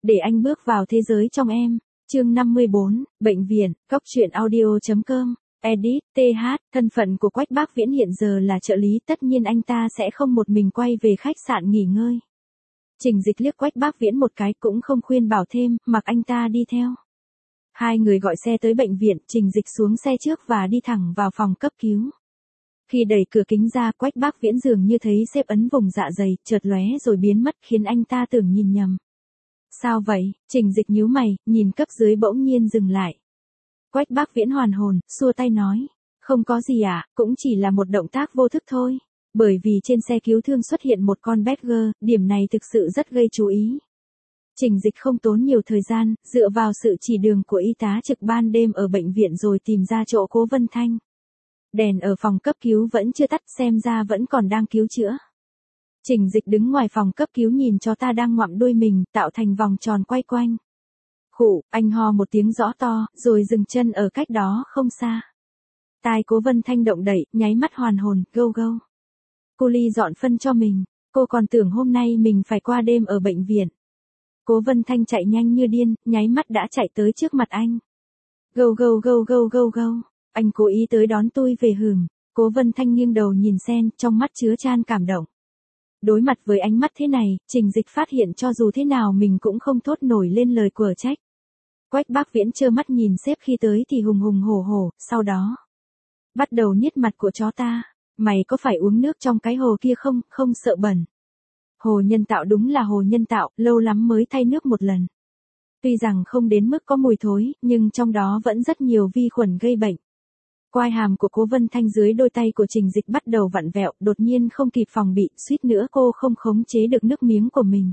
để anh bước vào thế giới trong em. Chương 54, Bệnh viện, Cóc truyện audio.com, edit, TH, thân phận của Quách Bác Viễn hiện giờ là trợ lý, tất nhiên anh ta sẽ không một mình quay về khách sạn nghỉ ngơi. Trình Dịch liếc Quách Bác Viễn một cái cũng không khuyên bảo thêm, mặc anh ta đi theo. Hai người gọi xe tới bệnh viện, Trình Dịch xuống xe trước và đi thẳng vào phòng cấp cứu. Khi đẩy cửa kính ra, Quách Bác Viễn dường như thấy xếp ấn vùng dạ dày, chợt lóe rồi biến mất khiến anh ta tưởng nhìn nhầm. Sao vậy? Trình Dịch nhíu mày, nhìn cấp dưới bỗng nhiên dừng lại. Quách Bác Viễn hoàn hồn, xua tay nói. Không có gì ạ, cũng chỉ là một động tác vô thức thôi. Bởi vì trên xe cứu thương xuất hiện một con Badger, điểm này thực sự rất gây chú ý. Trình Dịch không tốn nhiều thời gian, dựa vào sự chỉ đường của y tá trực ban đêm ở bệnh viện rồi tìm ra chỗ Cố Vân Thanh. Đèn ở phòng cấp cứu vẫn chưa tắt, xem ra vẫn còn đang cứu chữa. Trình Dịch đứng ngoài phòng cấp cứu nhìn cho ta đang ngoạm đuôi mình, tạo thành vòng tròn quay quanh. Khụ, anh ho một tiếng rõ to, rồi dừng chân ở cách đó không xa. Tai Cố Vân Thanh động đậy, nháy mắt hoàn hồn, gâu gâu. Cô Ly dọn phân cho mình, cô còn tưởng hôm nay mình phải qua đêm ở bệnh viện. Cố Vân Thanh chạy nhanh như điên, nháy mắt đã chạy tới trước mặt anh. Gâu gâu gâu gâu gâu gâu, anh cố ý tới đón tôi về hửm. Cố Vân Thanh nghiêng đầu nhìn Sen, trong mắt chứa chan cảm động. Đối mặt với ánh mắt thế này, Trình Dịch phát hiện cho dù thế nào mình cũng không thốt nổi lên lời quở trách. Quách Bác Viễn trơ mắt nhìn sếp khi tới thì hùng hùng hổ hổ, sau đó bắt đầu niết mặt của chó ta. Mày có phải uống nước trong cái hồ kia không, không sợ bẩn. Hồ nhân tạo đúng là hồ nhân tạo, lâu lắm mới thay nước một lần. Tuy rằng không đến mức có mùi thối, nhưng trong đó vẫn rất nhiều vi khuẩn gây bệnh. Quai hàm của Cố Vân Thanh dưới đôi tay của Trình Dịch bắt đầu vặn vẹo, đột nhiên không kịp phòng bị, suýt nữa cô không khống chế được nước miếng của mình.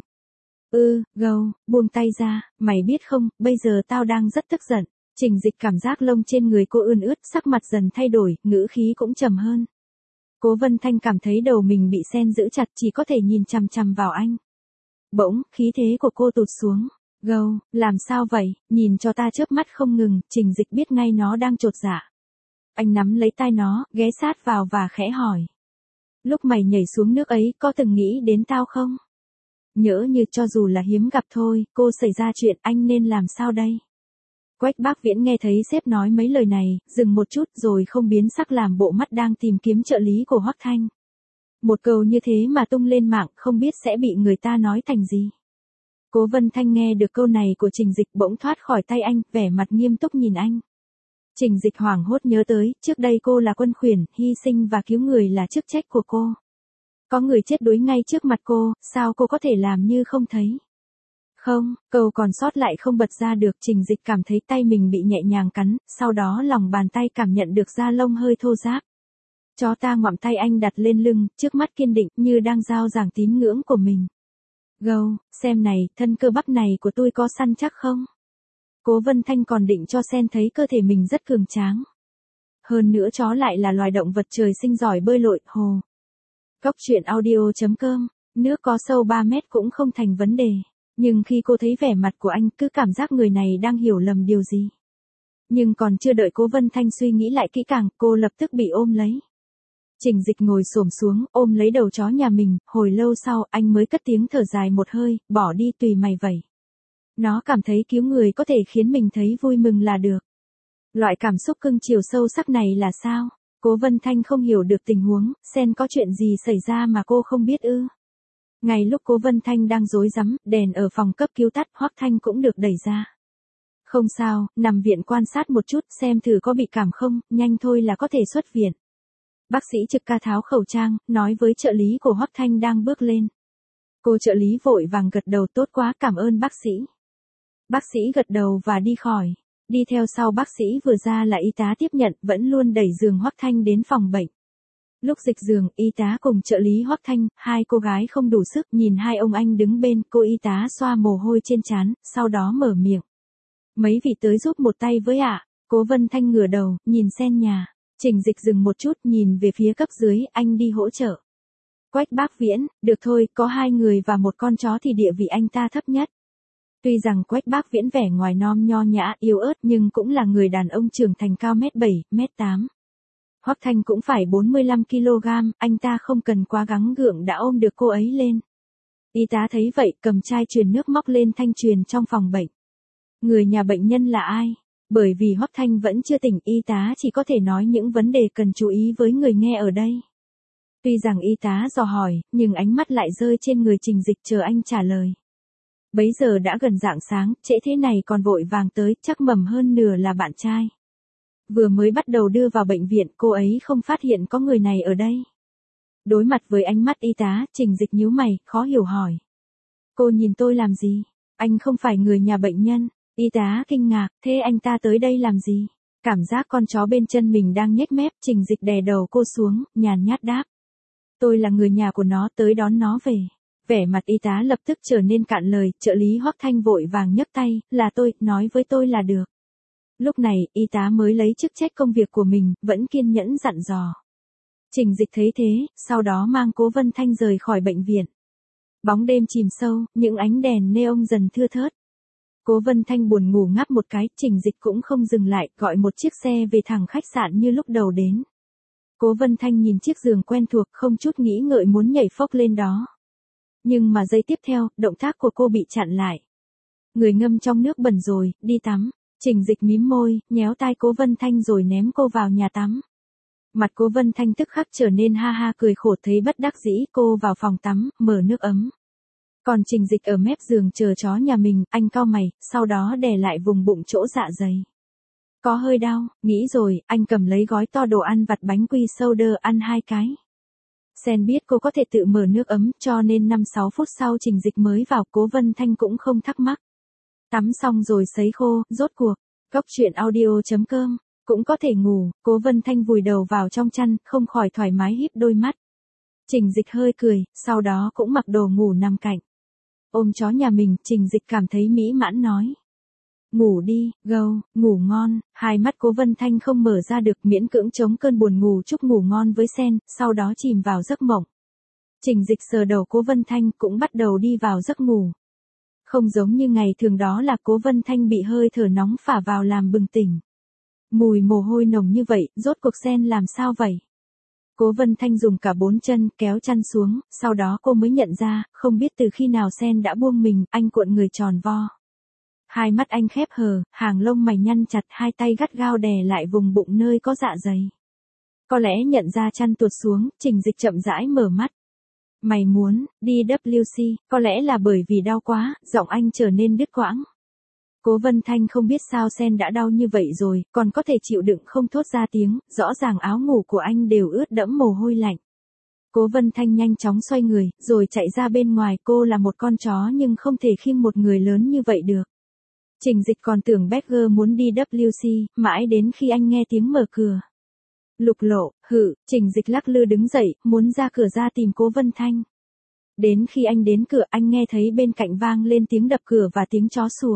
Gâu, buông tay ra, mày biết không, bây giờ tao đang rất tức giận. Trình Dịch cảm giác lông trên người cô ươn ướt, sắc mặt dần thay đổi, ngữ khí cũng trầm hơn. Cố Vân Thanh cảm thấy đầu mình bị Sen giữ chặt, chỉ có thể nhìn chằm chằm vào anh. Bỗng, khí thế của cô tụt xuống. Gâu, làm sao vậy, nhìn cho ta chớp mắt không ngừng, Trình Dịch biết ngay nó đang chột dạ. Anh nắm lấy tai nó, ghé sát vào và khẽ hỏi. Lúc mày nhảy xuống nước ấy, có từng nghĩ đến tao không? Nhỡ như cho dù là hiếm gặp thôi, cô xảy ra chuyện, anh nên làm sao đây? Quách Bác Viễn nghe thấy sếp nói mấy lời này, dừng một chút rồi không biến sắc làm bộ mắt đang tìm kiếm trợ lý của Hoắc Thanh. Một câu như thế mà tung lên mạng không biết sẽ bị người ta nói thành gì. Cố Vân Thanh nghe được câu này của Trình Dịch bỗng thoát khỏi tay anh, vẻ mặt nghiêm túc nhìn anh. Trình Dịch hoảng hốt nhớ tới, trước đây cô là quân khuyển, hy sinh và cứu người là chức trách của cô. Có người chết đuối ngay trước mặt cô, sao cô có thể làm như không thấy? Không, câu còn sót lại không bật ra được, Trình Dịch cảm thấy tay mình bị nhẹ nhàng cắn, sau đó lòng bàn tay cảm nhận được da lông hơi thô ráp. Chó ta ngoạm tay anh đặt lên lưng, trước mắt kiên định như đang giao giảng tín ngưỡng của mình. Gâu, xem này, thân cơ bắp này của tôi có săn chắc không? Cố Vân Thanh còn định cho Sen thấy cơ thể mình rất cường tráng. Hơn nữa chó lại là loài động vật trời sinh giỏi bơi lội, hồ. Cóc truyện audio.com, nước có sâu 3 mét cũng không thành vấn đề. Nhưng khi cô thấy vẻ mặt của anh, cứ cảm giác người này đang hiểu lầm điều gì. Nhưng còn chưa đợi Cố Vân Thanh suy nghĩ lại kỹ càng, cô lập tức bị ôm lấy. Trình Dịch ngồi xổm xuống, ôm lấy đầu chó nhà mình, hồi lâu sau, anh mới cất tiếng thở dài một hơi, bỏ đi tùy mày vậy. Nó cảm thấy cứu người có thể khiến mình thấy vui mừng là được. Loại cảm xúc cưng chiều sâu sắc này là sao? Cố Vân Thanh không hiểu được tình huống, Sen có chuyện gì xảy ra mà cô không biết ư? Ngay lúc Cố Vân Thanh đang rối rắm, đèn ở phòng cấp cứu tắt, Hoắc Thanh cũng được đẩy ra. Không sao, nằm viện quan sát một chút xem thử có bị cảm không, nhanh thôi là có thể xuất viện. Bác sĩ trực ca tháo khẩu trang, nói với trợ lý của Hoắc Thanh đang bước lên. Cô trợ lý vội vàng gật đầu, tốt quá, cảm ơn bác sĩ. Bác sĩ gật đầu và đi khỏi. Đi theo sau bác sĩ vừa ra là y tá tiếp nhận, vẫn luôn đẩy giường Hoắc Thanh đến phòng bệnh. Lúc dịch giường, y tá cùng trợ lý Hoắc Thanh, hai cô gái không đủ sức, nhìn hai ông anh đứng bên, cô y tá xoa mồ hôi trên trán, sau đó mở miệng. Mấy vị tới giúp một tay với ạ. Cố Vân Thanh ngửa đầu, nhìn Sen nhà. Trình Dịch dừng một chút, nhìn về phía cấp dưới, anh đi hỗ trợ. Quách Bác Viễn, được thôi, có 2 người và 1 con chó thì địa vị anh ta thấp nhất. Tuy rằng Quách Bác Viễn vẻ ngoài non nho nhã, yếu ớt nhưng cũng là người đàn ông trưởng thành cao 1m7, 1m8. Hoắc Thanh cũng phải 45 kg, anh ta không cần quá gắng gượng đã ôm được cô ấy lên. Y tá thấy vậy cầm chai truyền nước móc lên thanh truyền trong phòng bệnh. Người nhà bệnh nhân là ai? Bởi vì Hoắc Thanh vẫn chưa tỉnh, y tá chỉ có thể nói những vấn đề cần chú ý với người nghe ở đây. Tuy rằng y tá dò hỏi, nhưng ánh mắt lại rơi trên người Trình Dịch chờ anh trả lời. Bấy giờ đã gần rạng sáng, trễ thế này còn vội vàng tới, chắc mầm hơn nửa là bạn trai. Vừa mới bắt đầu đưa vào bệnh viện, cô ấy không phát hiện có người này ở đây. Đối mặt với ánh mắt y tá, Trình Dịch nhíu mày, khó hiểu hỏi. Cô nhìn tôi làm gì? Anh không phải người nhà bệnh nhân. Y tá kinh ngạc, thế anh ta tới đây làm gì? Cảm giác con chó bên chân mình đang nhếch mép, Trình Dịch đè đầu cô xuống, nhàn nhát đáp. Tôi là người nhà của nó, tới đón nó về. Vẻ mặt y tá lập tức trở nên cạn lời, trợ lý Hoắc Thanh vội vàng nhấc tay, là tôi, nói với tôi là được. Lúc này, y tá mới lấy chức trách công việc của mình, vẫn kiên nhẫn dặn dò. Trình Dịch thấy thế, sau đó mang Cố Vân Thanh rời khỏi bệnh viện. Bóng đêm chìm sâu, những ánh đèn neon dần thưa thớt. Cố Vân Thanh buồn ngủ ngáp một cái, Trình Dịch cũng không dừng lại, gọi một chiếc xe về thẳng khách sạn như lúc đầu đến. Cố Vân Thanh nhìn chiếc giường quen thuộc, không chút nghĩ ngợi muốn nhảy phốc lên đó. Nhưng mà giây tiếp theo, động tác của cô bị chặn lại. Người ngâm trong nước bẩn rồi, đi tắm. Trình Dịch mím môi, nhéo tai Cố Vân Thanh rồi ném cô vào nhà tắm. Mặt Cố Vân Thanh tức khắc trở nên ha ha cười khổ, thấy bất đắc dĩ, cô vào phòng tắm, mở nước ấm. Còn Trình Dịch ở mép giường chờ chó nhà mình, anh cau mày, sau đó đè lại vùng bụng chỗ dạ dày. Có hơi đau, nghĩ rồi, anh cầm lấy gói to đồ ăn vặt bánh quy soda ăn 2 cái. Sen biết cô có thể tự mở nước ấm, cho nên 5-6 phút sau Trình Dịch mới vào, Cố Vân Thanh cũng không thắc mắc. Tắm xong rồi sấy khô, rốt cuộc, góc truyện audio.com, cũng có thể ngủ, Cố Vân Thanh vùi đầu vào trong chăn, không khỏi thoải mái híp đôi mắt. Trình Dịch hơi cười, sau đó cũng mặc đồ ngủ nằm cạnh. Ôm chó nhà mình, Trình Dịch cảm thấy mỹ mãn nói. Ngủ đi, gâu, ngủ ngon, hai mắt Cố Vân Thanh không mở ra được, miễn cưỡng chống cơn buồn ngủ chúc ngủ ngon với Sen, sau đó chìm vào giấc mộng. Trình Dịch sờ đầu Cố Vân Thanh cũng bắt đầu đi vào giấc ngủ. Không giống như ngày thường đó là Cố Vân Thanh bị hơi thở nóng phả vào làm bừng tỉnh. Mùi mồ hôi nồng như vậy, rốt cuộc Sen làm sao vậy? Cố Vân Thanh dùng cả 4 chân kéo chăn xuống, sau đó cô mới nhận ra, không biết từ khi nào Sen đã buông mình, anh cuộn người tròn vo. Hai mắt anh khép hờ, hàng lông mày nhăn chặt, hai tay gắt gao đè lại vùng bụng nơi có dạ dày. Có lẽ nhận ra chăn tuột xuống, Trình Dịch chậm rãi mở mắt. Mày muốn đi WC, có lẽ là bởi vì đau quá, giọng anh trở nên đứt quãng. Cố Vân Thanh không biết sao Sen đã đau như vậy rồi, còn có thể chịu đựng không thốt ra tiếng, rõ ràng áo ngủ của anh đều ướt đẫm mồ hôi lạnh. Cố Vân Thanh nhanh chóng xoay người, rồi chạy ra bên ngoài, cô là một con chó nhưng không thể khiêng một người lớn như vậy được. Trình Dịch còn tưởng Berger muốn đi WC, mãi đến khi anh nghe tiếng mở cửa. Lục Lộ, Trình Dịch lắc lư đứng dậy, muốn ra cửa ra tìm Cố Vân Thanh. Đến khi anh đến cửa, anh nghe thấy bên cạnh vang lên tiếng đập cửa và tiếng chó sủa.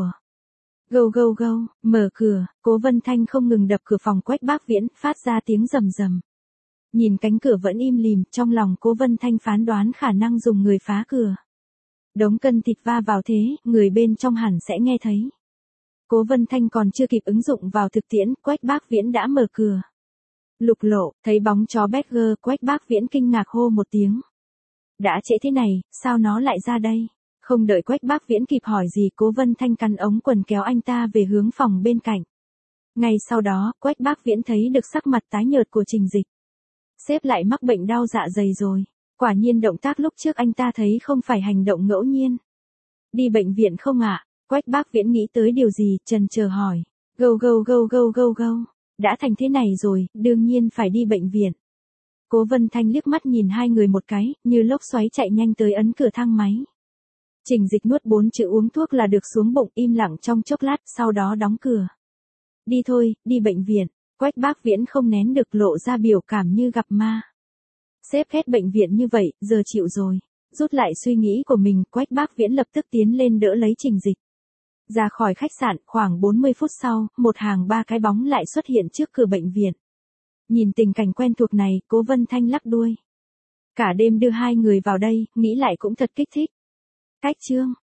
Gâu gâu gâu, mở cửa, Cố Vân Thanh không ngừng đập cửa phòng Quách Bác Viễn, phát ra tiếng rầm rầm. Nhìn cánh cửa vẫn im lìm, trong lòng Cố Vân Thanh phán đoán khả năng dùng người phá cửa. Đống cân thịt va vào thế, người bên trong hẳn sẽ nghe thấy. Cố Vân Thanh còn chưa kịp ứng dụng vào thực tiễn, Quách Bác Viễn đã mở cửa. Lục Lộ, thấy bóng chó Berger, Quách Bác Viễn kinh ngạc hô một tiếng. Đã trễ thế này, sao nó lại ra đây? Không đợi Quách Bác Viễn kịp hỏi gì, Cố Vân Thanh cắn ống quần kéo anh ta về hướng phòng bên cạnh. Ngay sau đó, Quách Bác Viễn thấy được sắc mặt tái nhợt của Trình Dịch. Sếp lại mắc bệnh đau dạ dày rồi. Quả nhiên động tác lúc trước anh ta thấy không phải hành động ngẫu nhiên. Đi bệnh viện không ạ? Quách Bác Viễn nghĩ tới điều gì, chần chờ hỏi. Gâu gâu gâu gâu gâu gâu. Đã thành thế này rồi, đương nhiên phải đi bệnh viện. Cố Vân Thanh liếc mắt nhìn hai người một cái, như lốc xoáy chạy nhanh tới ấn cửa thang máy. Trình Dịch nuốt 4 chữ uống thuốc là được xuống bụng, im lặng trong chốc lát, sau đó đóng cửa. Đi thôi, đi bệnh viện. Quách Bác Viễn không nén được lộ ra biểu cảm như gặp ma. Sếp hết bệnh viện như vậy, giờ chịu rồi. Rút lại suy nghĩ của mình, Quách Bác Viễn lập tức tiến lên đỡ lấy Trình Dịch. Ra khỏi khách sạn, khoảng 40 phút sau, một hàng 3 cái bóng lại xuất hiện trước cửa bệnh viện. Nhìn tình cảnh quen thuộc này, Cố Vân Thanh lắc đuôi. Cả đêm đưa hai người vào đây, nghĩ lại cũng thật kích thích. Cách chương